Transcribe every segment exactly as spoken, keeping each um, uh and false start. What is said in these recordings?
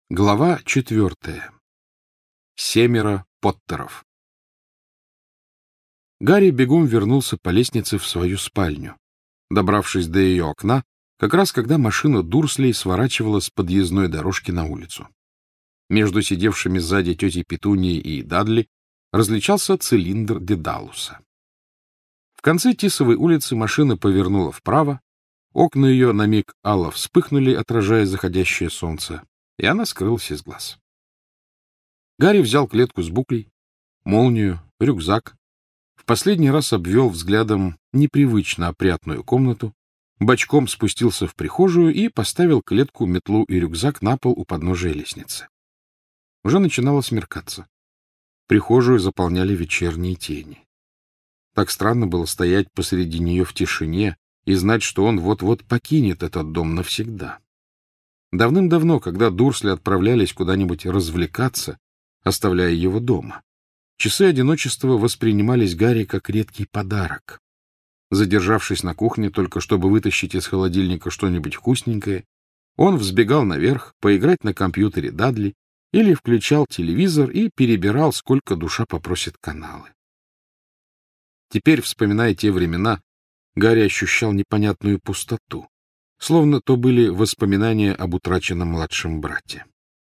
Глава четвертая. Семеро Поттеров. Гарри бегом вернулся по лестнице в свою спальню, добравшись до ее окна, как раз когда машина Дурслей сворачивала с подъездной дорожки на улицу. Между сидевшими сзади тетей Петунией и Дадли различался цилиндр Дедалуса. В конце Тисовой улицы машина повернула вправо, окна ее на миг алло вспыхнули, отражая заходящее солнце, и она скрылась из глаз. Гарри взял клетку с буклей, молнию, рюкзак, в последний раз обвел взглядом непривычно опрятную комнату, бочком спустился в прихожую и поставил клетку, метлу и рюкзак на пол у подножия лестницы. Уже начинало смеркаться. Прихожую заполняли вечерние тени. Так странно было стоять посреди нее в тишине и знать, что он вот-вот покинет этот дом навсегда. Давным-давно, когда Дурсли отправлялись куда-нибудь развлекаться, оставляя его дома, часы одиночества воспринимались Гарри как редкий подарок. Задержавшись на кухне, только чтобы вытащить из холодильника что-нибудь вкусненькое, он взбегал наверх поиграть на компьютере Дадли или включал телевизор и перебирал, сколько душа попросит, каналы. Теперь, вспоминая те времена, Гарри ощущал непонятную пустоту, словно то были воспоминания об утраченном младшем брате.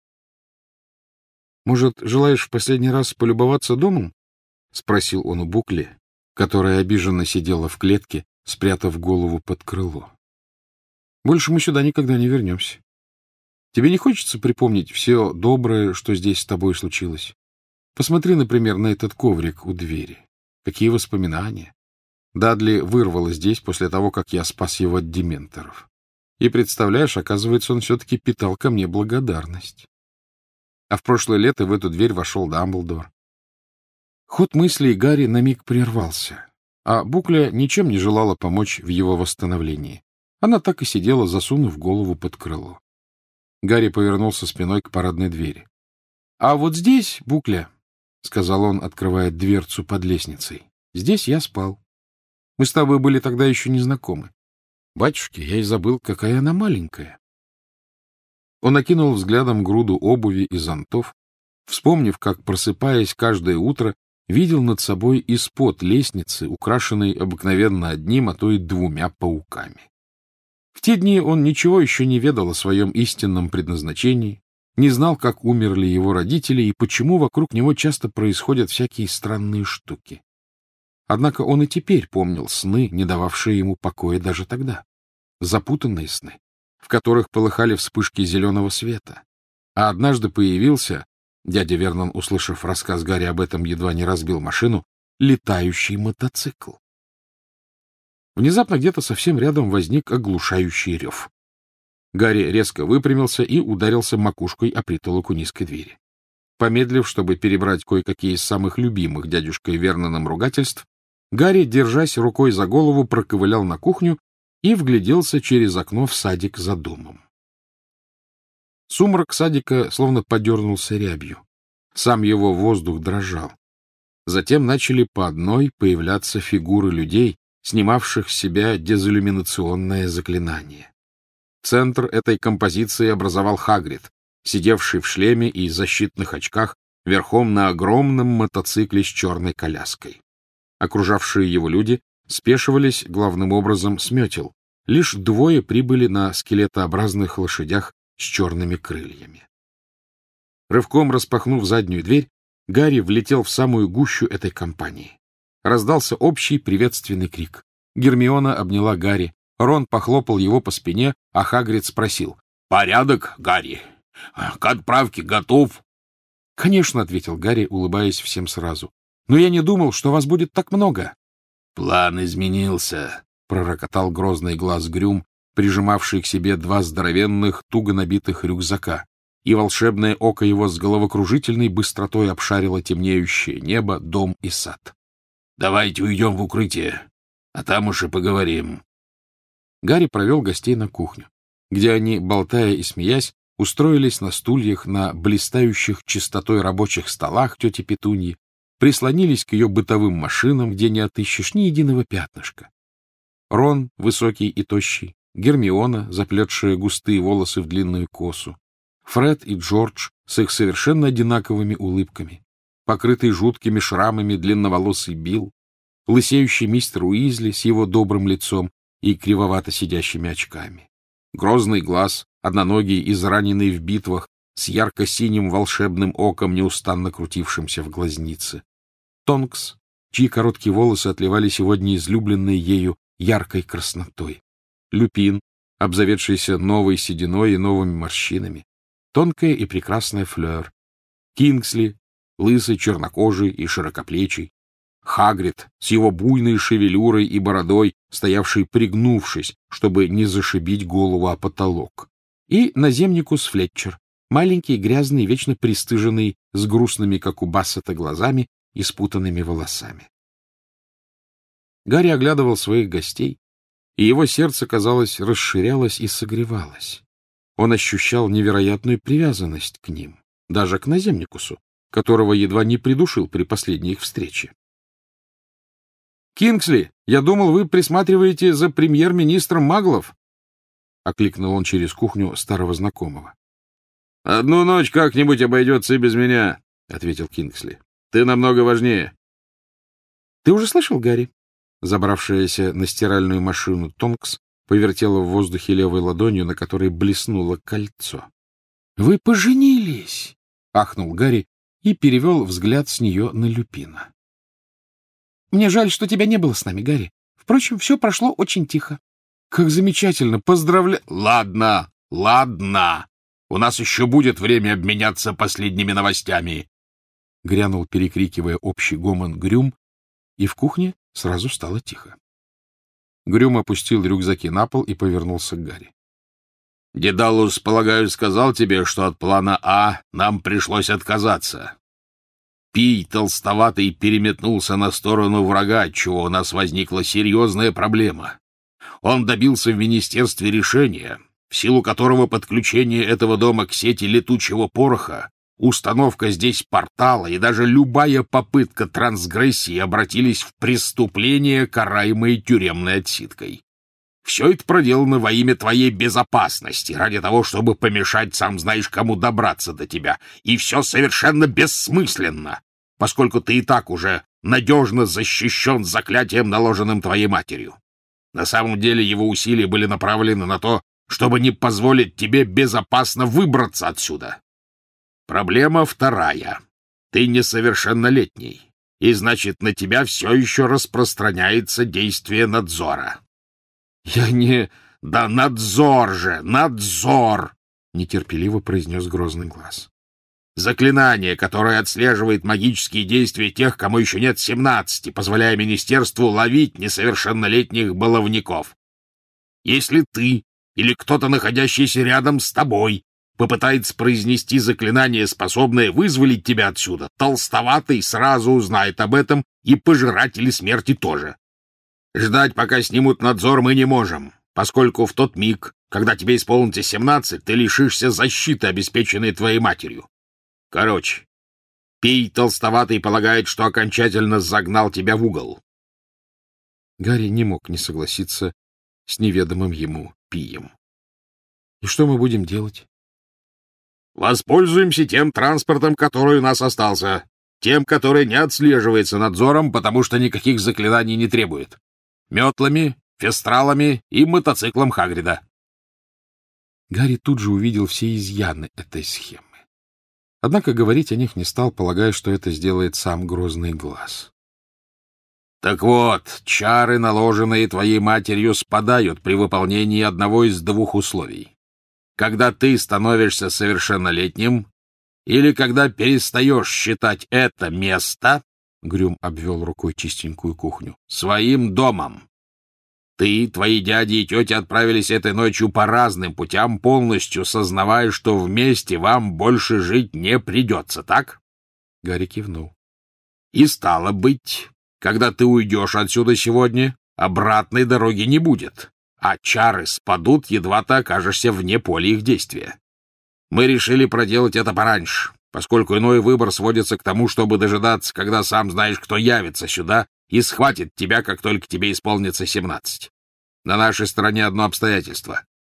«Может, желаешь в последний раз полюбоваться домом?» — спросил он у Букли, которая обиженно сидела в клетке, спрятав голову под крыло. «Больше мы сюда никогда не вернемся. Тебе не хочется припомнить все доброе, что здесь с тобой случилось? Посмотри, например, на этот коврик у двери. Какие воспоминания! Дадли вырвало здесь после того, как я спас его от дементоров. И, представляешь, оказывается, он все-таки питал ко мне благодарность. А в прошлое лето в эту дверь вошел Дамблдор». Ход мыслей Гарри на миг прервался, а Букля ничем не желала помочь в его восстановлении. Она так и сидела, засунув голову под крыло. Гарри повернулся спиной к парадной двери. — А вот здесь, Букля, — сказал он, открывая дверцу под лестницей, — здесь я спал. Мы с тобой были тогда еще не знакомы. Батюшки, я и забыл, какая она маленькая. Он окинул взглядом груду обуви и зонтов, вспомнив, как, просыпаясь каждое утро, видел над собой из-под лестницы, украшенной обыкновенно одним, а то и двумя пауками. В те дни он ничего еще не ведал о своем истинном предназначении, не знал, как умерли его родители и почему вокруг него часто происходят всякие странные штуки. Однако он и теперь помнил сны, не дававшие ему покоя даже тогда. Запутанные сны, в которых полыхали вспышки зеленого света. А однажды появился, дядя Вернон, услышав рассказ Гарри об этом, едва не разбил машину, летающий мотоцикл. Внезапно где-то совсем рядом возник оглушающий рев. Гарри резко выпрямился и ударился макушкой о притолоку низкой двери. Помедлив, чтобы перебрать кое-какие из самых любимых дядюшкой Верноном ругательств, Гарри, держась рукой за голову, проковылял на кухню и вгляделся через окно в садик за домом. Сумрак садика словно подернулся рябью. Сам его воздух дрожал. Затем начали по одной появляться фигуры людей, снимавших с себя дезиллюминационное заклинание. Центр этой композиции образовал Хагрид, сидевший в шлеме и защитных очках верхом на огромном мотоцикле с черной коляской. Окружавшие его люди спешивались главным образом с метел. Лишь двое прибыли на скелетообразных лошадях с черными крыльями. Рывком распахнув заднюю дверь, Гарри влетел в самую гущу этой компании. Раздался общий приветственный крик. Гермиона обняла Гарри, Рон похлопал его по спине, а Хагрид спросил: — Порядок, Гарри? К отправке готов? — Конечно, — ответил Гарри, улыбаясь всем сразу. — Но я не думал, что вас будет так много. — План изменился, — пророкотал грозный глаз Грюм, прижимавший к себе два здоровенных, туго набитых рюкзака, и волшебное око его с головокружительной быстротой обшарило темнеющее небо, дом и сад. — Давайте уйдем в укрытие, а там уж и поговорим. Гарри провел гостей на кухню, где они, болтая и смеясь, устроились на стульях на блистающих чистотой рабочих столах тети Петуньи, прислонились к ее бытовым машинам, где не отыщешь ни единого пятнышка. Рон, высокий и тощий, Гермиона, заплетшая густые волосы в длинную косу, Фред и Джордж с их совершенно одинаковыми улыбками, покрытый жуткими шрамами длинноволосый Билл, лысеющий мистер Уизли с его добрым лицом и кривовато сидящими очками, грозный глаз, одноногий, израненный в битвах, с ярко-синим волшебным оком, неустанно крутившимся в глазнице, Тонкс, чьи короткие волосы отливали сегодня излюбленной ею яркой краснотой, Люпин, обзаведшийся новой сединой и новыми морщинами, тонкая и прекрасная Флёр, Кингсли, лысый, чернокожий и широкоплечий, Хагрид с его буйной шевелюрой и бородой, стоявший пригнувшись, чтобы не зашибить голову о потолок, и наземникус Флетчер, маленький, грязный, вечно пристыженный, с грустными, как у Бассета, глазами и спутанными волосами. Гарри оглядывал своих гостей, и его сердце, казалось, расширялось и согревалось. Он ощущал невероятную привязанность к ним, даже к наземникусу, которого едва не придушил при последней их встрече. «Кингсли, я думал, вы присматриваете за премьер-министром маглов», — окликнул он через кухню старого знакомого. «Одну ночь как-нибудь обойдется и без меня», — ответил Кингсли. «Ты намного важнее». «Ты уже слышал, Гарри?» Забравшаяся на стиральную машину Тонкс повертела в воздухе левой ладонью, на которой блеснуло кольцо. «Вы поженились!» — ахнул Гарри и перевел взгляд с нее на Люпина. «Мне жаль, что тебя не было с нами, Гарри. Впрочем, все прошло очень тихо». «Как замечательно! Поздравляю!» «Ладно, ладно! У нас еще будет время обменяться последними новостями!» Грянул, перекрикивая общий гомон, Грюм, и в кухне сразу стало тихо. Грюм опустил рюкзаки на пол и повернулся к Гарри. «Дедалус, полагаю, сказал тебе, что от плана А нам пришлось отказаться. Пий толстоватый переметнулся на сторону врага, отчего у нас возникла серьезная проблема. Он добился в министерстве решения, в силу которого подключение этого дома к сети летучего пороха, установка здесь портала и даже любая попытка трансгрессии обратились в преступление, караемое тюремной отсидкой. Все это проделано во имя твоей безопасности, ради того, чтобы помешать сам знаешь кому добраться до тебя. И все совершенно бессмысленно, поскольку ты и так уже надежно защищен заклятием, наложенным твоей матерью. На самом деле его усилия были направлены на то, чтобы не позволить тебе безопасно выбраться отсюда. Проблема вторая. Ты несовершеннолетний, и значит, на тебя все еще распространяется действие надзора. Я не... Да надзор же, надзор! Нетерпеливо произнес грозный глаз. Заклинание, которое отслеживает магические действия тех, кому еще нет семнадцати, позволяя министерству ловить несовершеннолетних баловников. Если ты или кто-то, находящийся рядом с тобой, попытается произнести заклинание, способное вызволить тебя отсюда, толстоватый сразу узнает об этом, и пожиратели смерти тоже. Ждать, пока снимут надзор, мы не можем, поскольку в тот миг, когда тебе исполнится семнадцать, ты лишишься защиты, обеспеченной твоей матерью. Короче, Пий толстоватый полагает, что окончательно загнал тебя в угол. Гарри не мог не согласиться с неведомым ему Пием. И что мы будем делать? Воспользуемся тем транспортом, который у нас остался, тем, который не отслеживается надзором, потому что никаких заклинаний не требует. Метлами, фестралами и мотоциклом Хагрида. Гарри тут же увидел все изъяны этой схемы. Однако говорить о них не стал, полагая, что это сделает сам грозный глаз. Так вот, чары, наложенные твоей матерью, спадают при выполнении одного из двух условий. Когда ты становишься совершеннолетним, или когда перестаешь считать это место, Грюм обвел рукой чистенькую кухню, своим домом. Ты, твои дяди и тети отправились этой ночью по разным путям, полностью сознавая, что вместе вам больше жить не придется, так? Гарри кивнул. И стало быть, когда ты уйдешь отсюда сегодня, обратной дороги не будет, а чары спадут, едва ты окажешься вне поля их действия. Мы решили проделать это пораньше, поскольку иной выбор сводится к тому, чтобы дожидаться, когда сам знаешь, кто явится сюда и схватит тебя, как только тебе исполнится семнадцать. На нашей стороне одно обстоятельство.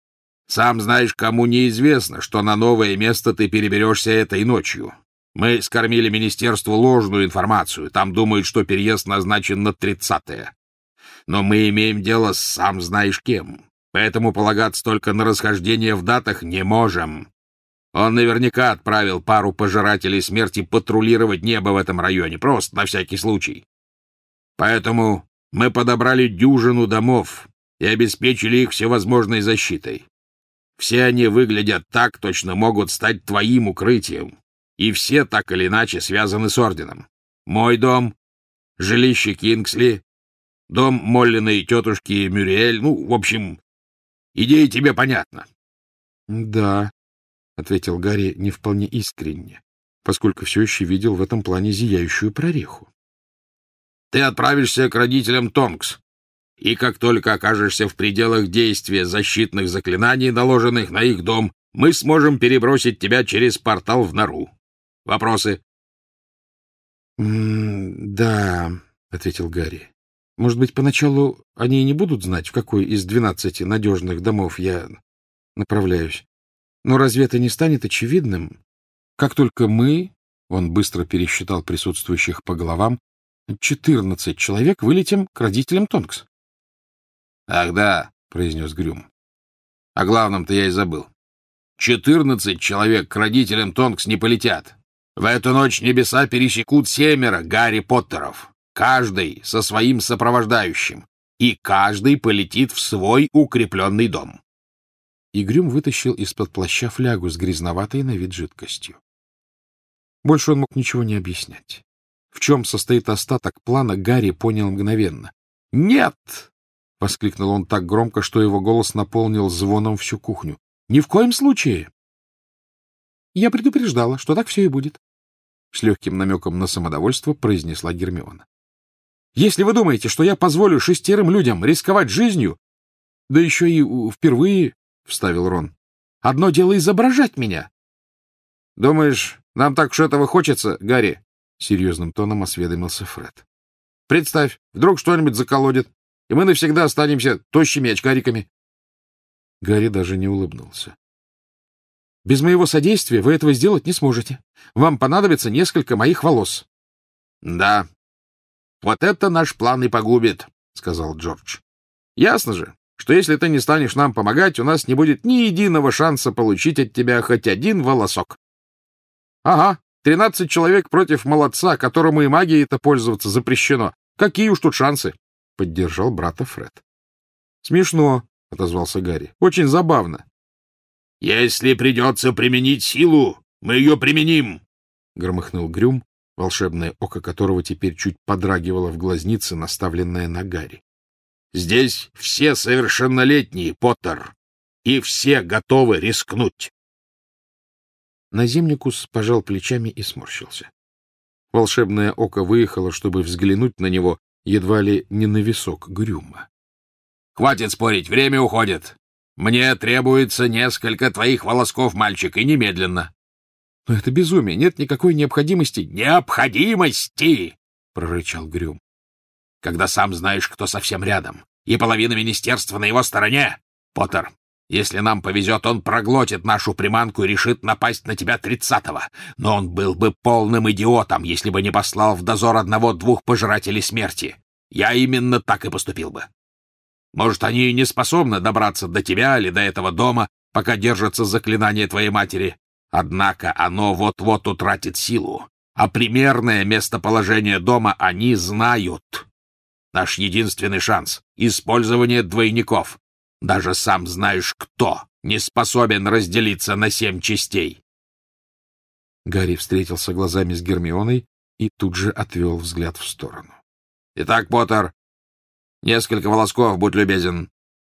Сам знаешь, кому неизвестно, что на новое место ты переберешься этой ночью. Мы скормили министерству ложную информацию. Там думают, что переезд назначен на тридцатое. Но мы имеем дело с сам знаешь кем. Поэтому полагаться только на расхождение в датах не можем. Он наверняка отправил пару пожирателей смерти патрулировать небо в этом районе, просто на всякий случай. Поэтому мы подобрали дюжину домов и обеспечили их всевозможной защитой. Все они выглядят так, точно могут стать твоим укрытием, и все так или иначе связаны с Орденом. Мой дом, жилище Кингсли, дом Моллиной тетушки Мюриэль, ну, в общем, идея тебе понятна. — Да, — ответил Гарри не вполне искренне, поскольку все еще видел в этом плане зияющую прореху. — Ты отправишься к родителям Тонкс, и как только окажешься в пределах действия защитных заклинаний, наложенных на их дом, мы сможем перебросить тебя через портал в нору. Вопросы? — Да, — ответил Гарри. — Может быть, поначалу они и не будут знать, в какой из двенадцати надежных домов я направляюсь. Но разве это не станет очевидным? Как только мы, он быстро пересчитал присутствующих по головам, четырнадцать человек вылетим к родителям Тонкс. — Ах да, — произнес Грюм. — О главном-то я и забыл. Четырнадцать человек к родителям Тонкс не полетят. В эту ночь небеса пересекут семеро Гарри Поттеров, каждый со своим сопровождающим, и каждый полетит в свой укрепленный дом. И Грюм вытащил из-под плаща флягу с грязноватой на вид жидкостью. Больше он мог ничего не объяснять. В чем состоит остаток плана, Гарри понял мгновенно. «Нет!» — воскликнул он так громко, что его голос наполнил звоном всю кухню. «Ни в коем случае!» «Я предупреждала, что так все и будет», — с легким намеком на самодовольство произнесла Гермиона. «Если вы думаете, что я позволю шестерым людям рисковать жизнью, да еще и впервые, — вставил Рон, — одно дело изображать меня». — Думаешь, нам так уж этого хочется, Гарри? — серьезным тоном осведомился Фред. — Представь, вдруг что-нибудь заколодит, и мы навсегда останемся тощими очкариками. Гарри даже не улыбнулся. — Без моего содействия вы этого сделать не сможете. Вам понадобится несколько моих волос. — Да, вот это наш план и погубит, — сказал Джордж. — Ясно же, что если ты не станешь нам помогать, у нас не будет ни единого шанса получить от тебя хоть один волосок. — Ага, тринадцать человек против молодца, которому и магией-то пользоваться запрещено. Какие уж тут шансы? — поддержал брата Фред. — Смешно, — отозвался Гарри. — Очень забавно. — Если придется применить силу, мы ее применим, — громыхнул Грюм, волшебное око которого теперь чуть подрагивало в глазнице, наставленное на Гарри. Здесь все совершеннолетние, Поттер, и все готовы рискнуть. Наземникус пожал плечами и сморщился. Волшебное око выехало, чтобы взглянуть на него едва ли не на висок Грюма. — Хватит спорить, время уходит. Мне требуется несколько твоих волосков, мальчик, и немедленно. — Но это безумие, нет никакой необходимости. — Необходимости! — прорычал Грюм. Когда сам знаешь, кто совсем рядом, и половина министерства на его стороне. Поттер, если нам повезет, он проглотит нашу приманку и решит напасть на тебя тридцатого. Но он был бы полным идиотом, если бы не послал в дозор одного-двух пожирателей смерти. Я именно так и поступил бы. Может, они и не способны добраться до тебя или до этого дома, пока держится заклинание твоей матери. Однако оно вот-вот утратит силу, а примерное местоположение дома они знают. Наш единственный шанс — использование двойников. Даже сам знаешь кто не способен разделиться на семь частей. Гарри встретился глазами с Гермионой и тут же отвел взгляд в сторону. — Итак, Поттер, несколько волосков, будь любезен.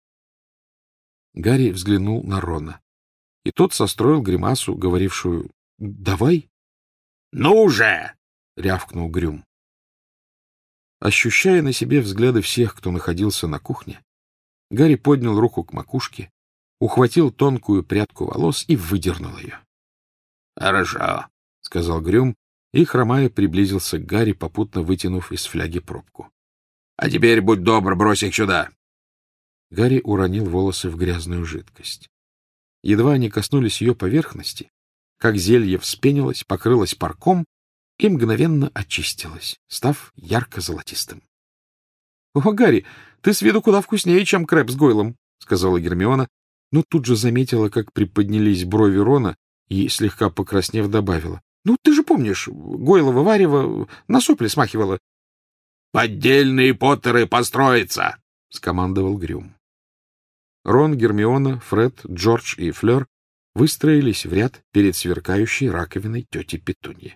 Гарри взглянул на Рона, и тот состроил гримасу, говорившую «давай». — Ну же! — рявкнул Грюм. Ощущая на себе взгляды всех, кто находился на кухне, Гарри поднял руку к макушке, ухватил тонкую прядку волос и выдернул ее. — Хорошо, — сказал Грюм, и, хромая, приблизился к Гарри, попутно вытянув из фляги пробку. — А теперь, будь добр, брось их сюда. Гарри уронил волосы в грязную жидкость. Едва они коснулись ее поверхности, как зелье вспенилось, покрылось парком и мгновенно очистилось, став ярко-золотистым. — О, Гарри, ты с виду куда вкуснее, чем крэб с Гойлом, — сказала Гермиона, но тут же заметила, как приподнялись брови Рона и, слегка покраснев, добавила: — Ну, ты же помнишь, Гойлово варево на сопли смахивало. — Поддельные Поттеры построиться! — скомандовал Грюм. Рон, Гермиона, Фред, Джордж и Флёр выстроились в ряд перед сверкающей раковиной тети Петуньи.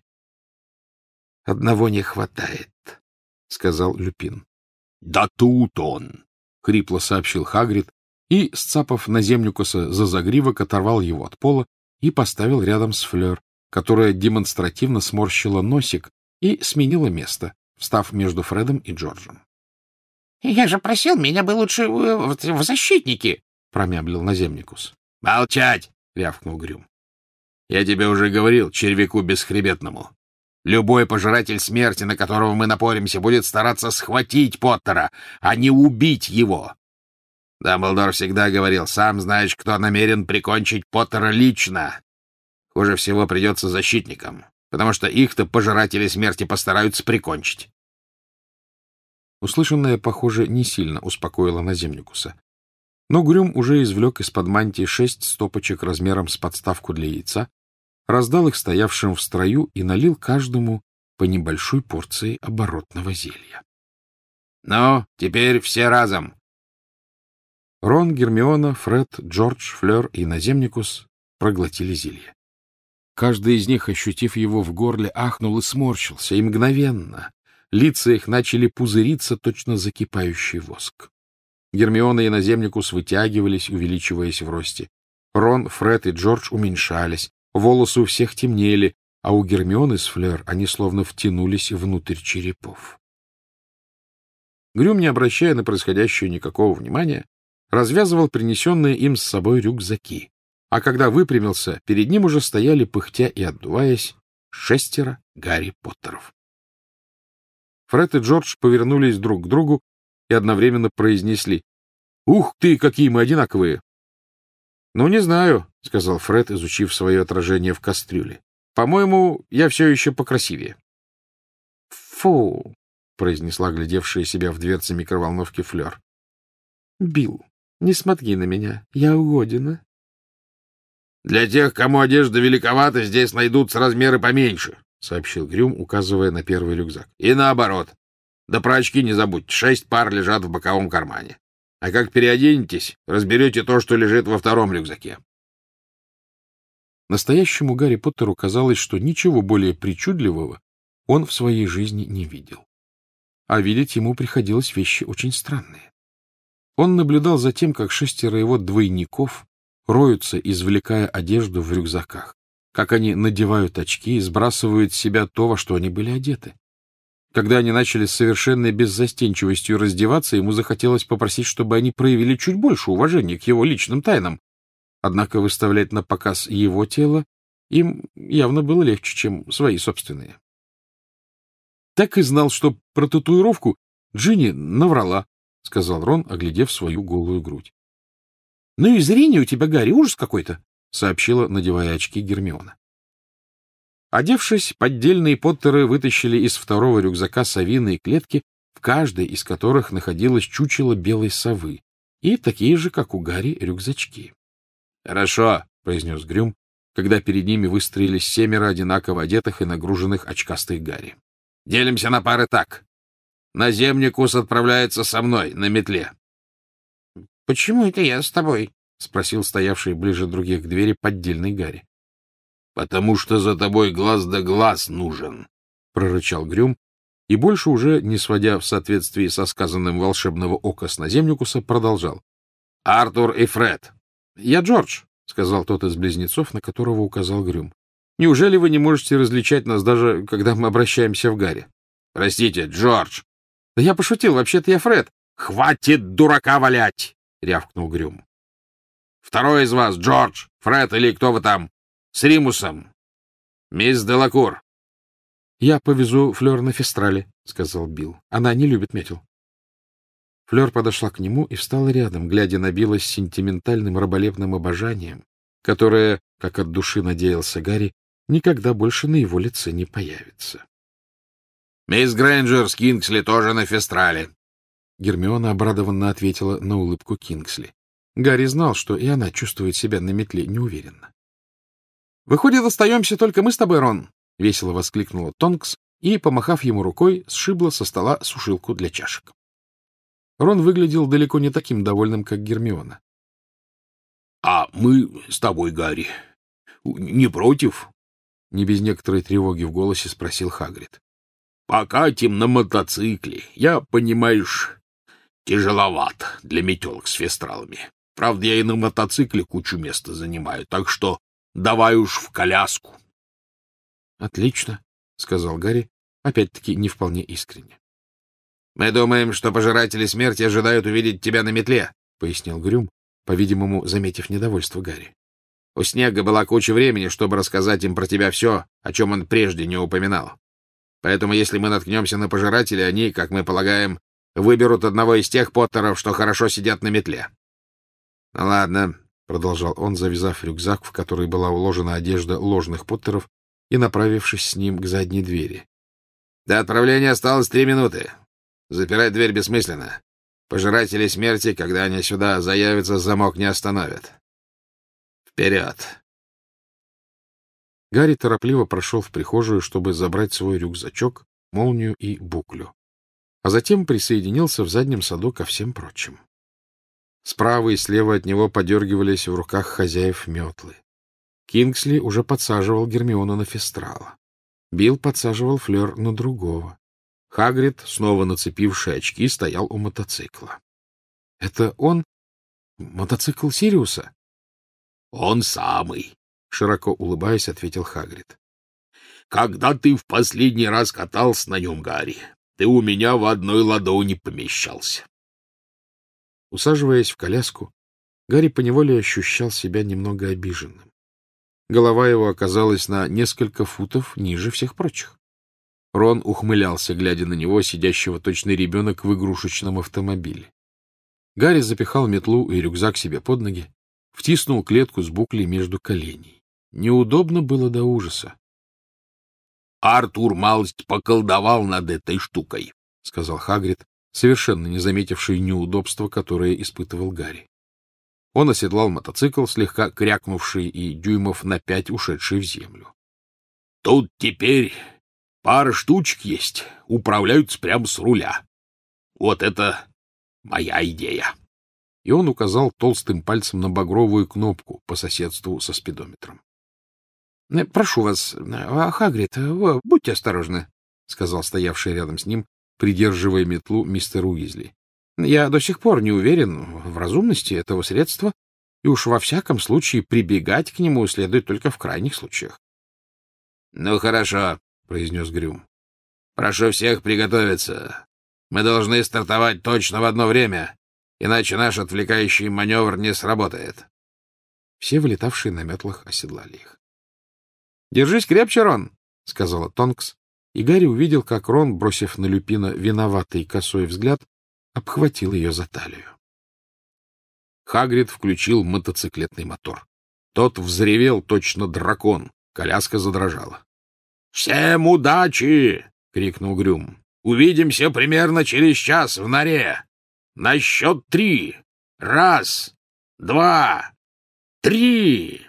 — Одного не хватает, — сказал Люпин. — Да тут он! — хрипло сообщил Хагрид и, сцапав Наземникуса за загривок, оторвал его от пола и поставил рядом с Флёр, которая демонстративно сморщила носик и сменила место, встав между Фредом и Джорджем. — Я же просил, меня бы лучше в, в защитники, — промямлил Наземникус. — Молчать! — рявкнул Грюм. — Я тебе уже говорил, червяку бесхребетному. Любой пожиратель смерти, на которого мы напоримся, будет стараться схватить Поттера, а не убить его. Дамблдор всегда говорил: сам знаешь, кто намерен прикончить Поттера лично. Хуже всего придется защитникам, потому что их-то пожиратели смерти постараются прикончить. Услышанное, похоже, не сильно успокоило Наземникуса. Но Грюм уже извлек из-под мантии шесть стопочек размером с подставку для яйца, раздал их стоявшим в строю и налил каждому по небольшой порции оборотного зелья. — Ну, теперь все разом. Рон, Гермиона, Фред, Джордж, Флёр и Наземникус проглотили зелье. Каждый из них, ощутив его в горле, ахнул и сморщился, и мгновенно лица их начали пузыриться, точно закипающий воск. Гермиона и Наземникус вытягивались, увеличиваясь в росте. Рон, Фред и Джордж уменьшались, волосы у всех темнели, а у Гермионы с Флёр они словно втянулись внутрь черепов. Грюм, не обращая на происходящее никакого внимания, развязывал принесенные им с собой рюкзаки, а когда выпрямился, перед ним уже стояли, пыхтя и отдуваясь, шестеро Гарри Поттеров. Фред и Джордж повернулись друг к другу и одновременно произнесли: «Ух ты, какие мы одинаковые!» «Ну, не знаю», — сказал Фред, изучив свое отражение в кастрюле. «По-моему, я все еще покрасивее». «Фу», — произнесла глядевшая себя в дверцы микроволновки Флёр. «Билл, не смотри на меня, я угодина». «Для тех, кому одежда великовата, здесь найдутся размеры поменьше», — сообщил Грюм, указывая на первый рюкзак. «И наоборот. Да про очки не забудьте, шесть пар лежат в боковом кармане. А как переоденетесь, разберете то, что лежит во втором рюкзаке». Настоящему Гарри Поттеру казалось, что ничего более причудливого он в своей жизни не видел. А видеть ему приходилось вещи очень странные. Он наблюдал за тем, как шестеро его двойников роются, извлекая одежду в рюкзаках, как они надевают очки и сбрасывают с себя то, во что они были одеты. Когда они начали с совершенной беззастенчивостью раздеваться, ему захотелось попросить, чтобы они проявили чуть больше уважения к его личным тайнам. Однако выставлять на показ его тело им явно было легче, чем свои собственные. Так и знал, что про татуировку Джинни наврала, — сказал Рон, оглядев свою голую грудь. — Ну и зрение у тебя, Гарри, ужас какой-то, — сообщила, надевая очки, Гермиона. Одевшись, поддельные Поттеры вытащили из второго рюкзака совиные клетки, в каждой из которых находилось чучело белой совы, и такие же, как у Гарри, рюкзачки. — Хорошо, — произнес Грюм, когда перед ними выстроились семеро одинаково одетых и нагруженных очкастых Гарри. — Делимся на пары так. Наземникус отправляется со мной на метле. — Почему это я с тобой? — спросил стоявший ближе других к двери поддельный Гарри. — Потому что за тобой глаз да глаз нужен, — прорычал Грюм, и больше уже, не сводя в соответствии со сказанным волшебного ока с Наземникуса, продолжал. — Артур и Фред. — Я Джордж, — сказал тот из близнецов, на которого указал Грюм. — Неужели вы не можете различать нас, даже когда мы обращаемся в Гарри? — Простите, Джордж. — Да я пошутил, вообще-то я Фред. — Хватит дурака валять! — рявкнул Грюм. — Второй из вас, Джордж, Фред или кто вы там, с Римусом. Мисс Делакур. — Я повезу Флёр на Фестрале, — сказал Билл. — Она не любит метел. Флёр подошла к нему и встала рядом, глядя на Билла с сентиментальным раболепным обожанием, которое, как от души надеялся Гарри, никогда больше на его лице не появится. — Мисс Грейнджер с Кингсли тоже на фестрале. Гермиона обрадованно ответила на улыбку Кингсли. Гарри знал, что и она чувствует себя на метле неуверенно. — Выходит, остаемся только мы с тобой, Рон! — весело воскликнула Тонкс и, помахав ему рукой, сшибла со стола сушилку для чашек. Рон выглядел далеко не таким довольным, как Гермиона. — А мы с тобой, Гарри, не против? — не без некоторой тревоги в голосе спросил Хагрид. — Покатим на мотоцикле. Я, понимаешь, тяжеловат для метелок с фестралами. Правда, я и на мотоцикле кучу места занимаю, так что давай уж в коляску. — Отлично, — сказал Гарри, опять-таки не вполне искренне. — Мы думаем, что пожиратели смерти ожидают увидеть тебя на метле, — пояснил Грюм, по-видимому, заметив недовольство Гарри. — У Снега была куча времени, чтобы рассказать им про тебя все, о чем он прежде не упоминал. Поэтому, если мы наткнемся на пожирателей, они, как мы полагаем, выберут одного из тех Поттеров, что хорошо сидят на метле. — Ну ладно, — продолжал он, завязав рюкзак, в который была уложена одежда ложных Поттеров, и направившись с ним к задней двери. — До отправления осталось три минуты. Запирать дверь бессмысленно. Пожиратели смерти, когда они сюда заявятся, замок не остановят. Вперед! Гарри торопливо прошел в прихожую, чтобы забрать свой рюкзачок, молнию и буклю, а затем присоединился в заднем саду ко всем прочим. Справа и слева от него подергивались в руках хозяев метлы. Кингсли уже подсаживал Гермиону на фестрала. Билл подсаживал Флёр на другого. Хагрид, снова нацепивший очки, стоял у мотоцикла. — Это он? Мотоцикл Сириуса? — Он самый, — широко улыбаясь, ответил Хагрид. — Когда ты в последний раз катался на нем, Гарри, ты у меня в одной ладони помещался. Усаживаясь в коляску, Гарри поневоле ощущал себя немного обиженным. Голова его оказалась на несколько футов ниже всех прочих. Рон ухмылялся, глядя на него, сидящего точно ребенок в игрушечном автомобиле. Гарри запихал метлу и рюкзак себе под ноги, втиснул клетку с буклей между коленей. Неудобно было до ужаса. — Артур малость поколдовал над этой штукой, — сказал Хагрид, совершенно не заметивший неудобства, которое испытывал Гарри. Он оседлал мотоцикл, слегка крякнувший и дюймов на пять ушедший в землю. — Тут теперь пара штучек есть, управляются прямо с руля. Вот это моя идея. И он указал толстым пальцем на багровую кнопку по соседству со спидометром. — Прошу вас, Хагрид, будьте осторожны, — сказал стоявший рядом с ним, придерживая метлу, мистер Уизли. — Я до сих пор не уверен в разумности этого средства, и уж во всяком случае прибегать к нему следует только в крайних случаях. — Ну, хорошо, — произнес Грюм. — Прошу всех приготовиться. Мы должны стартовать точно в одно время, иначе наш отвлекающий маневр не сработает. Все вылетавшие на метлах оседлали их. — Держись крепче, Рон, — сказала Тонкс, и Гарри увидел, как Рон, бросив на Люпина виноватый косой взгляд, обхватил ее за талию. Хагрид включил мотоциклетный мотор. Тот взревел точно дракон, коляска задрожала. — Всем удачи! — крикнул Грюм. — Увидимся примерно через час в норе. На счет три. Раз, два, три.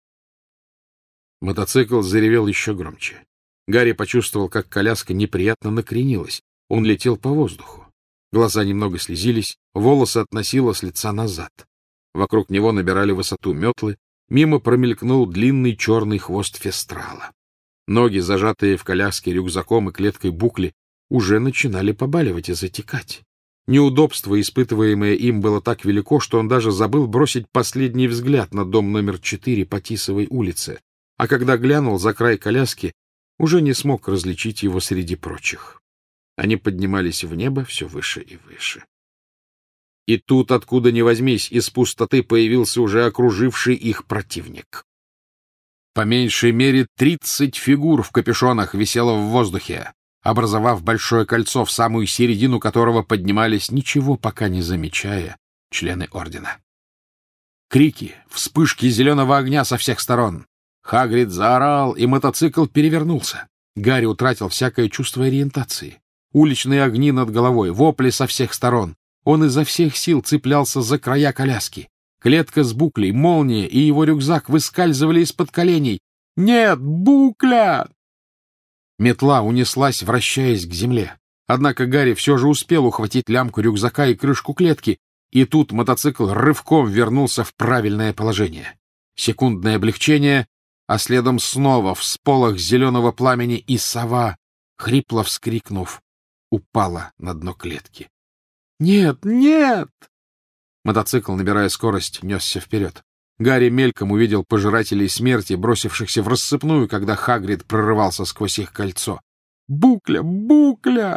Мотоцикл заревел еще громче. Гарри почувствовал, как коляска неприятно накренилась. Он летел по воздуху. Глаза немного слезились, волосы относило с лица назад. Вокруг него набирали высоту метлы, мимо промелькнул длинный черный хвост фестрала. Ноги, зажатые в коляске рюкзаком и клеткой букли, уже начинали побаливать и затекать. Неудобство, испытываемое им, было так велико, что он даже забыл бросить последний взгляд на дом номер четыре по Тисовой улице, а когда глянул за край коляски, уже не смог различить его среди прочих. Они поднимались в небо все выше и выше. И тут, откуда ни возьмись, из пустоты появился уже окруживший их противник. По меньшей мере тридцать фигур в капюшонах висело в воздухе, образовав большое кольцо, в самую середину которого поднимались, ничего пока не замечая, члены ордена. Крики, вспышки зеленого огня со всех сторон. Хагрид заорал, и мотоцикл перевернулся. Гарри утратил всякое чувство ориентации. Уличные огни над головой, вопли со всех сторон. Он изо всех сил цеплялся за края коляски. Клетка с Буклей, молния и его рюкзак выскальзывали из-под коленей. «Нет, Букля!» Метла унеслась, вращаясь к земле. Однако Гарри все же успел ухватить лямку рюкзака и крышку клетки, и тут мотоцикл рывком вернулся в правильное положение. Секундное облегчение, а следом снова всполох зеленого пламени, и сова, хрипло вскрикнув, упала на дно клетки. «Нет, нет!» Мотоцикл, набирая скорость, несся вперед. Гарри мельком увидел пожирателей смерти, бросившихся в рассыпную, когда Хагрид прорывался сквозь их кольцо. «Букля! Букля!»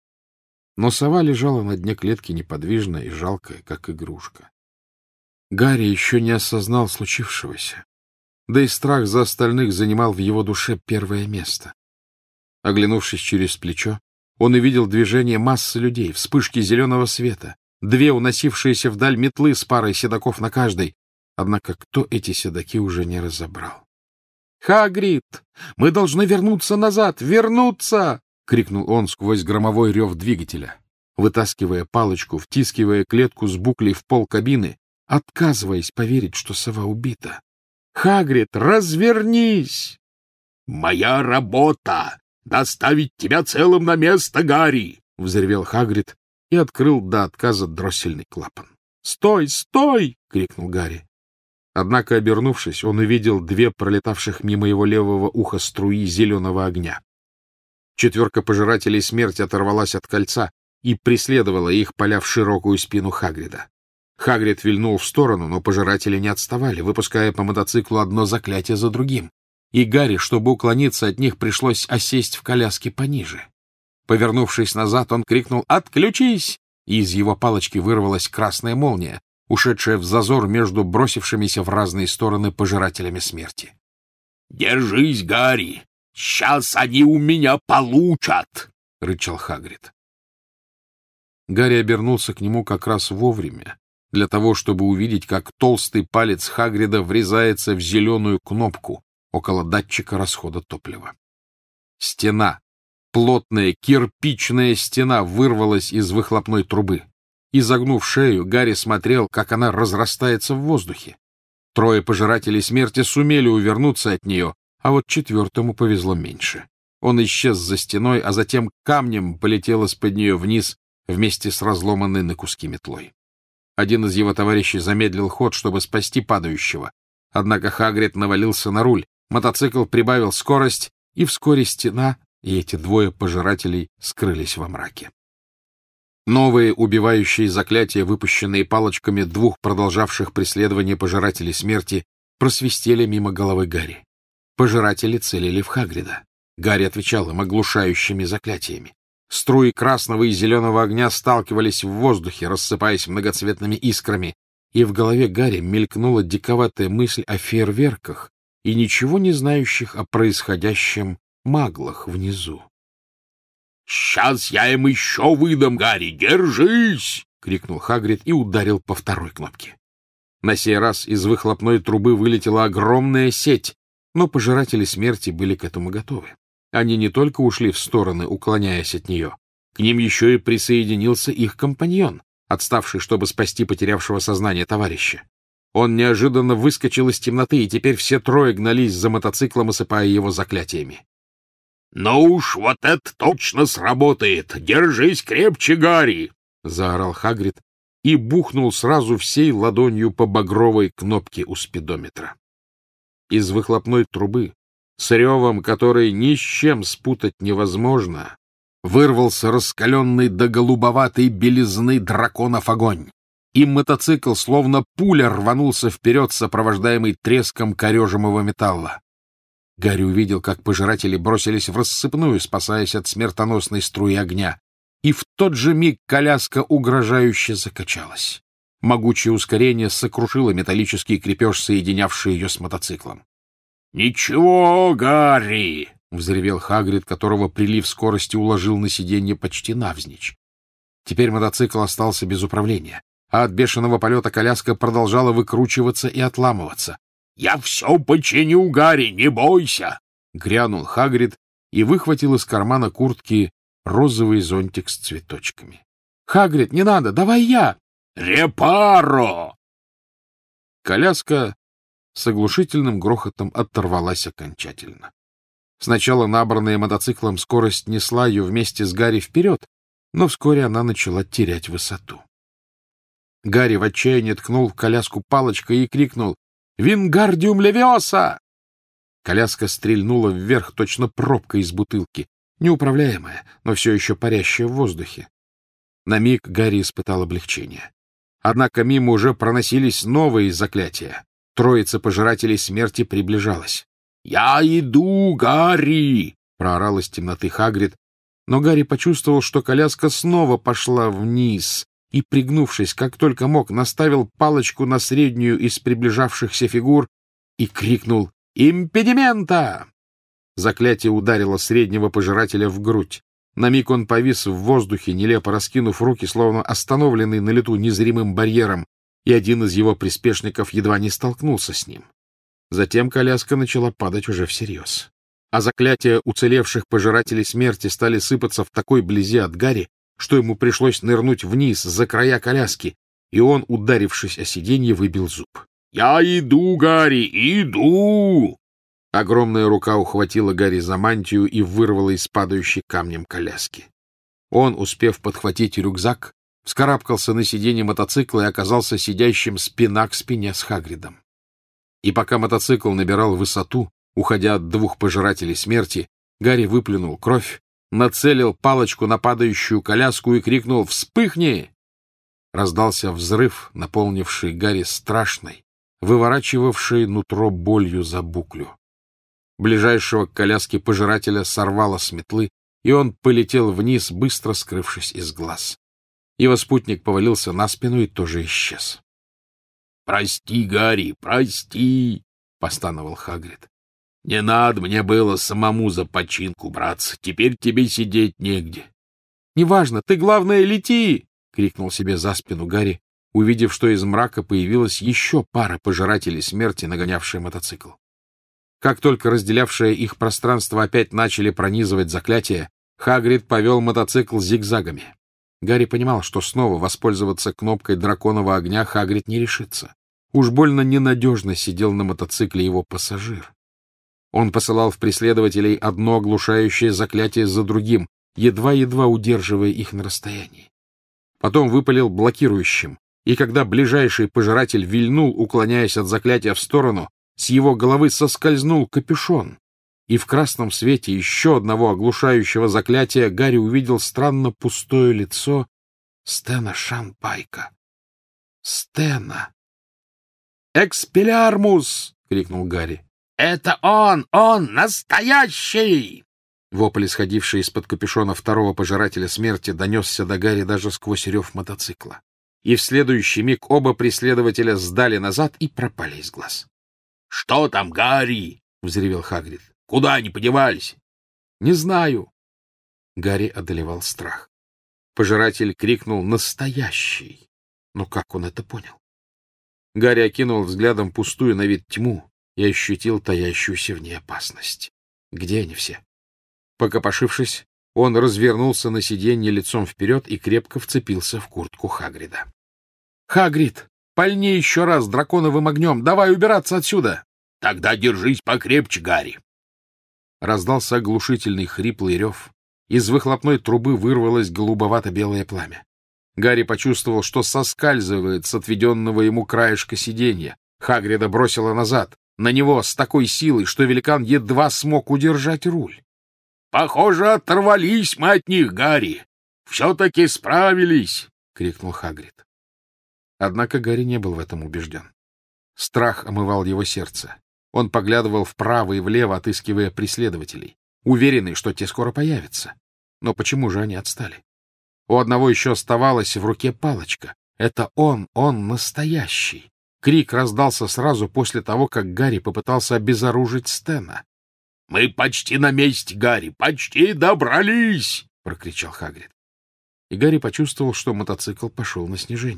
Но сова лежала на дне клетки неподвижная и жалкая, как игрушка. Гарри еще не осознал случившегося, да и страх за остальных занимал в его душе первое место. Оглянувшись через плечо, он увидел движение массы людей, вспышки зеленого света, две уносившиеся вдаль метлы с парой седаков на каждой. Однако кто эти седаки, уже не разобрал. «Хагрид! Мы должны вернуться назад! Вернуться!» — крикнул он сквозь громовой рев двигателя, вытаскивая палочку, втискивая клетку с Буклей в пол кабины, отказываясь поверить, что сова убита. «Хагрид, развернись!» «Моя работа — доставить тебя целым на место, Гарри!» — взревел Хагрид и открыл до отказа дроссельный клапан. «Стой, стой!» — крикнул Гарри. Однако, обернувшись, он увидел две пролетавших мимо его левого уха струи зеленого огня. Четверка пожирателей смерти оторвалась от кольца и преследовала их, поля в широкую спину Хагрида. Хагрид вильнул в сторону, но пожиратели не отставали, выпуская по мотоциклу одно заклятие за другим. И Гарри, чтобы уклониться от них, пришлось осесть в коляске пониже. Повернувшись назад, он крикнул «Отключись!» и из его палочки вырвалась красная молния, ушедшая в зазор между бросившимися в разные стороны пожирателями смерти. «Держись, Гарри! Сейчас они у меня получат!» — рычал Хагрид. Гарри обернулся к нему как раз вовремя, для того, чтобы увидеть, как толстый палец Хагрида врезается в зеленую кнопку около датчика расхода топлива. Стена, плотная кирпичная стена, вырвалась из выхлопной трубы. Изогнув шею, Гарри смотрел, как она разрастается в воздухе. Трое пожирателей смерти сумели увернуться от нее, а вот четвертому повезло меньше. Он исчез за стеной, а затем камнем полетел из-под нее вниз вместе с разломанной на куски метлой. Один из его товарищей замедлил ход, чтобы спасти падающего. Однако Хагрид навалился на руль, мотоцикл прибавил скорость, и вскоре стена и эти двое пожирателей скрылись во мраке. Новые убивающие заклятия, выпущенные палочками двух продолжавших преследование пожирателей смерти, просвистели мимо головы Гарри. Пожиратели целили в Хагрида. Гарри отвечал им оглушающими заклятиями. Струи красного и зеленого огня сталкивались в воздухе, рассыпаясь многоцветными искрами, и в голове Гарри мелькнула диковатая мысль о фейерверках и ничего не знающих о происходящем маглах внизу. «Сейчас я им еще выдам, Гарри! Держись!» — крикнул Хагрид и ударил по второй кнопке. На сей раз из выхлопной трубы вылетела огромная сеть, но пожиратели смерти были к этому готовы. Они не только ушли в стороны, уклоняясь от нее, к ним еще и присоединился их компаньон, отставший, чтобы спасти потерявшего сознание товарища. Он неожиданно выскочил из темноты, и теперь все трое гнались за мотоциклом, осыпая его заклятиями. «Ну уж, вот это точно сработает! Держись крепче, Гарри!» — заорал Хагрид и бухнул сразу всей ладонью по багровой кнопке у спидометра. Из выхлопной трубы, с ревом, который ни с чем спутать невозможно, вырвался раскаленный до голубоватой белизны драконов огонь, и мотоцикл, словно пуля, рванулся вперед, сопровождаемый треском корежимого металла. Гарри увидел, как пожиратели бросились в рассыпную, спасаясь от смертоносной струи огня, и в тот же миг коляска угрожающе закачалась. Могучее ускорение сокрушило металлический крепеж, соединявший ее с мотоциклом. — Ничего, Гарри! — взревел Хагрид, которого прилив скорости уложил на сиденье почти навзничь. Теперь мотоцикл остался без управления. а от бешеного полета коляска продолжала выкручиваться и отламываться. — Я все починю, Гарри, не бойся! — грянул Хагрид и выхватил из кармана куртки розовый зонтик с цветочками. — Хагрид, не надо, давай я! — Репаро! Коляска с оглушительным грохотом оторвалась окончательно. Сначала набранная мотоциклом скорость несла ее вместе с Гарри вперед, но вскоре она начала терять высоту. Гарри в отчаянии ткнул в коляску палочкой и крикнул «Вингардиум левиоса!». Коляска стрельнула вверх, точно пробка из бутылки, неуправляемая, но все еще парящая в воздухе. На миг Гарри испытал облегчение. Однако мимо уже проносились новые заклятия. Троица пожирателей смерти приближалась. «Я иду, Гарри!» — проорал из темноты Хагрид, но Гарри почувствовал, что коляска снова пошла вниз и, пригнувшись, как только мог, наставил палочку на среднюю из приближавшихся фигур и крикнул «Импедимента!». Заклятие ударило среднего пожирателя в грудь. На миг он повис в воздухе, нелепо раскинув руки, словно остановленный на лету незримым барьером, и один из его приспешников едва не столкнулся с ним. Затем коляска начала падать уже всерьез. А заклятия уцелевших пожирателей смерти стали сыпаться в такой близи от Гарри, что ему пришлось нырнуть вниз за края коляски, и он, ударившись о сиденье, выбил зуб. «Я иду, Гарри, иду!» Огромная рука ухватила Гарри за мантию и вырвала из падающей камнем коляски. Он, успев подхватить рюкзак, вскарабкался на сиденье мотоцикла и оказался сидящим спина к спине с Хагридом. И пока мотоцикл набирал высоту, уходя от двух пожирателей смерти, Гарри выплюнул кровь, нацелил палочку на падающую коляску и крикнул «Вспыхни!». Раздался взрыв, наполнивший Гарри страшной, выворачивавшей нутро болью за буклю. Ближайшего к коляске пожирателя сорвало с метлы, и он полетел вниз, быстро скрывшись из глаз. Его спутник повалился на спину и тоже исчез. — Прости, Гарри, прости, — постановал Хагрид. — Не надо мне было самому за починку браться. Теперь тебе сидеть негде. — Неважно, ты, главное, лети! — крикнул себе за спину Гарри, увидев, что из мрака появилась еще пара пожирателей смерти, нагонявшие мотоцикл. Как только разделявшее их пространство опять начали пронизывать заклятия, Хагрид повел мотоцикл зигзагами. Гарри понимал, что снова воспользоваться кнопкой драконового огня Хагрид не решится. Уж больно ненадежно сидел на мотоцикле его пассажир. Он посылал в преследователей одно оглушающее заклятие за другим, едва-едва удерживая их на расстоянии. Потом выпалил блокирующим, и когда ближайший пожиратель вильнул, уклоняясь от заклятия в сторону, с его головы соскользнул капюшон, и в красном свете еще одного оглушающего заклятия Гарри увидел странно пустое лицо Стена Шанпайка. Стена! «Экспеллиармус!» — крикнул Гарри. «Это он! Он настоящий!» Вопль, исходивший из-под капюшона второго пожирателя смерти, донесся до Гарри даже сквозь рев мотоцикла. И в следующий миг оба преследователя сдали назад и пропали из глаз. — Что там, Гарри? — взревел Хагрид. — Куда они подевались? — Не знаю. Гарри одолевал страх. Пожиратель крикнул «Настоящий!». Но как он это понял? Гарри окинул взглядом пустую на вид тьму и ощутил таящуюся в ней опасность. Где они все? Покопошившись, он развернулся на сиденье лицом вперед и крепко вцепился в куртку Хагрида. — Хагрид, пальни еще раз драконовым огнем! Давай убираться отсюда! — Тогда держись покрепче, Гарри! Раздался оглушительный хриплый рев. Из выхлопной трубы вырвалось голубовато-белое пламя. Гарри почувствовал, что соскальзывает с отведенного ему краешка сиденья. Хагрида бросило назад, на него с такой силой, что великан едва смог удержать руль. — Похоже, оторвались мы от них, Гарри. Все-таки справились! — крикнул Хагрид. Однако Гарри не был в этом убежден. Страх омывал его сердце. Он поглядывал вправо и влево, отыскивая преследователей, уверенный, что те скоро появятся. Но почему же они отстали? У одного еще оставалась в руке палочка. Это он, он настоящий. Крик раздался сразу после того, как Гарри попытался обезоружить Стена. — Мы почти на месте, Гарри, почти добрались! — прокричал Хагрид. И Гарри почувствовал, что мотоцикл пошел на снижение.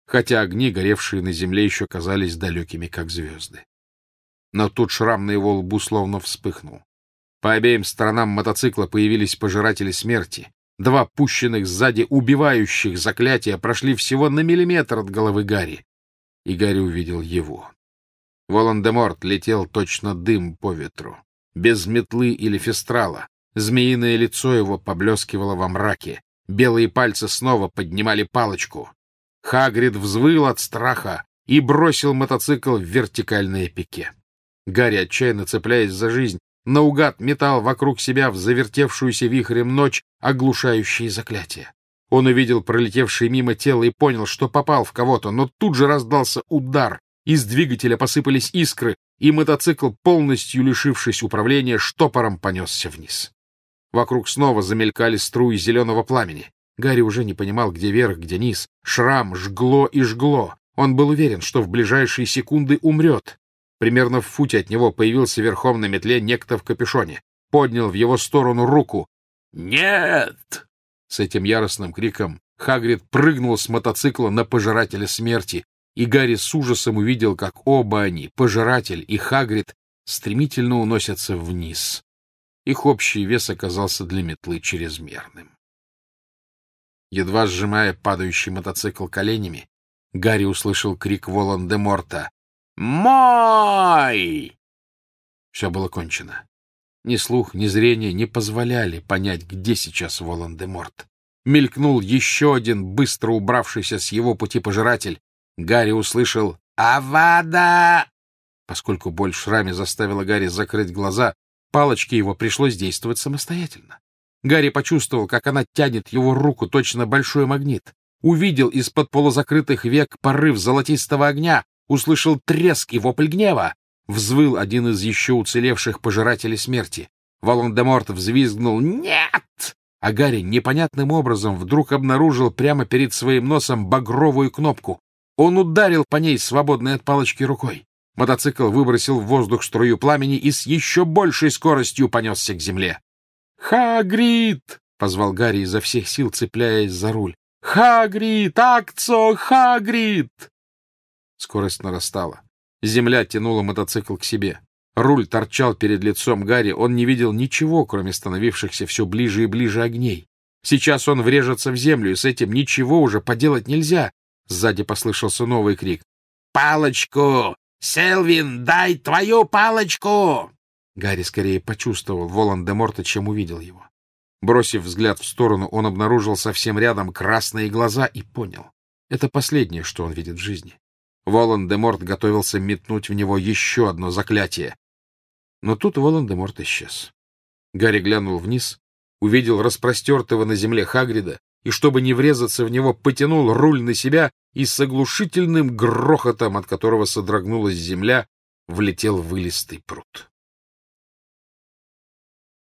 хотя огни, горевшие на земле, еще казались далекими, как звезды. Но тут шрам на его лбу словно вспыхнул. По обеим сторонам мотоцикла появились пожиратели смерти. Два пущенных сзади убивающих заклятия прошли всего на миллиметр от головы Гарри. И Гарри увидел его. Волан-де-Морт летел точно дым по ветру, без метлы или фестрала. Змеиное лицо его поблескивало во мраке. Белые пальцы снова поднимали палочку. Хагрид взвыл от страха и бросил мотоцикл в вертикальное пике. Гарри, отчаянно цепляясь за жизнь, наугад метал вокруг себя в завертевшуюся вихрем ночь оглушающие заклятия. Он увидел пролетевшее мимо тело и понял, что попал в кого-то, но тут же раздался удар. Из двигателя посыпались искры, и мотоцикл, полностью лишившись управления, штопором понесся вниз. Вокруг снова замелькали струи зеленого пламени. Гарри уже не понимал, где верх, где низ. Шрам жгло и жгло. Он был уверен, что в ближайшие секунды умрет. Примерно в футе от него появился верхом на метле некто в капюшоне. Поднял в его сторону руку. «Нет!» С этим яростным криком Хагрид прыгнул с мотоцикла на пожирателя смерти, и Гарри с ужасом увидел, как оба они, пожиратель и Хагрид, стремительно уносятся вниз. Их общий вес оказался для метлы чрезмерным. Едва сжимая падающий мотоцикл коленями, Гарри услышал крик Волан-де-Морта. «Мой!» Все было кончено. Ни слух, ни зрение не позволяли понять, где сейчас Волан-де-Морт. Мелькнул еще один, быстро убравшийся с его пути пожиратель. Гарри услышал «Авада!». Поскольку боль в шраме заставила Гарри закрыть глаза, палочке его пришлось действовать самостоятельно. Гарри почувствовал, как она тянет его руку, точно большой магнит. Увидел из-под полузакрытых век порыв золотистого огня, услышал треск и вопль гнева. Взвыл один из еще уцелевших пожирателей смерти. Волан-де-Морт взвизгнул «Нет!», а Гарри непонятным образом вдруг обнаружил прямо перед своим носом багровую кнопку. Он ударил по ней свободной от палочки рукой. Мотоцикл выбросил в воздух струю пламени и с еще большей скоростью понесся к земле. «Хагрид!» — позвал Гарри изо всех сил, цепляясь за руль. «Хагрид! Акцо! Хагрид!» Скорость нарастала. Земля тянула мотоцикл к себе. Руль торчал перед лицом Гарри, он не видел ничего, кроме становившихся все ближе и ближе огней. Сейчас он врежется в землю, и с этим ничего уже поделать нельзя. Сзади послышался новый крик. «Палочку! Селвин, дай твою палочку!» Гарри скорее почувствовал Волан-де-Морта, чем увидел его. Бросив взгляд в сторону, он обнаружил совсем рядом красные глаза и понял. Это последнее, что он видит в жизни. Волан-де-Морт готовился метнуть в него еще одно заклятие. Но тут Волан-де-Морт исчез. Гарри глянул вниз, увидел распростертого на земле Хагрида и, чтобы не врезаться в него, потянул руль на себя и с оглушительным грохотом, от которого содрогнулась земля, влетел в илистый пруд.